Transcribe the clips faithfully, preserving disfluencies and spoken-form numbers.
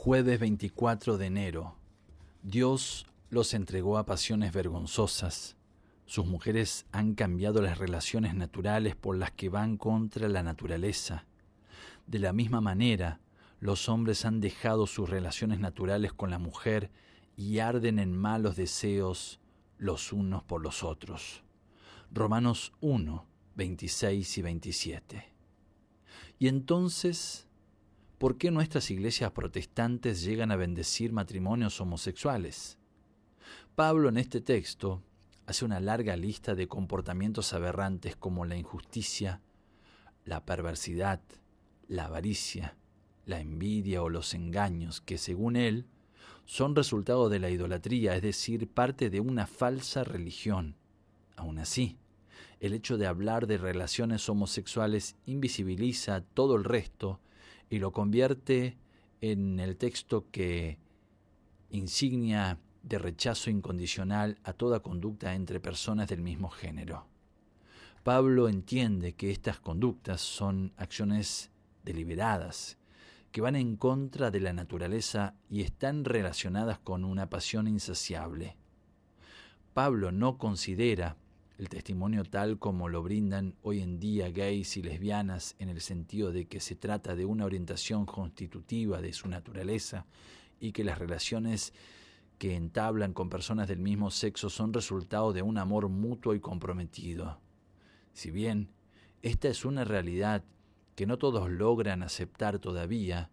Jueves veinticuatro de enero. Dios los entregó a pasiones vergonzosas. Sus mujeres han cambiado las relaciones naturales por las que van contra la naturaleza. De la misma manera, los hombres han dejado sus relaciones naturales con la mujer y arden en malos deseos los unos por los otros. Romanos uno, veintiséis y veintisiete. Y entonces, ¿por qué nuestras iglesias protestantes llegan a bendecir matrimonios homosexuales? Pablo en este texto hace una larga lista de comportamientos aberrantes como la injusticia, la perversidad, la avaricia, la envidia o los engaños que, según él, son resultado de la idolatría, es decir, parte de una falsa religión. Aún así, el hecho de hablar de relaciones homosexuales invisibiliza todo el resto y lo convierte en el texto que insignia de rechazo incondicional a toda conducta entre personas del mismo género. Pablo entiende que estas conductas son acciones deliberadas, que van en contra de la naturaleza y están relacionadas con una pasión insaciable. Pablo no considera el testimonio tal como lo brindan hoy en día gays y lesbianas en el sentido de que se trata de una orientación constitutiva de su naturaleza y que las relaciones que entablan con personas del mismo sexo son resultado de un amor mutuo y comprometido. Si bien esta es una realidad que no todos logran aceptar todavía,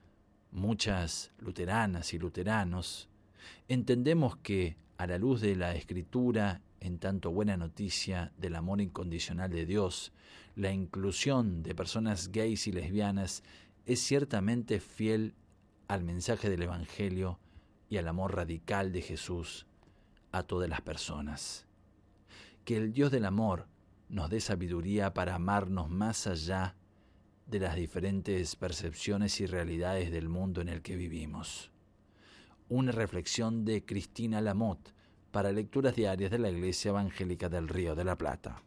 muchas luteranas y luteranos, entendemos que a la luz de la Escritura, en tanto buena noticia del amor incondicional de Dios, la inclusión de personas gays y lesbianas es ciertamente fiel al mensaje del Evangelio y al amor radical de Jesús a todas las personas. Que el Dios del amor nos dé sabiduría para amarnos más allá de las diferentes percepciones y realidades del mundo en el que vivimos. Una reflexión de Cristina Lamotte para Lecturas Diarias de la Iglesia Evangélica del Río de la Plata.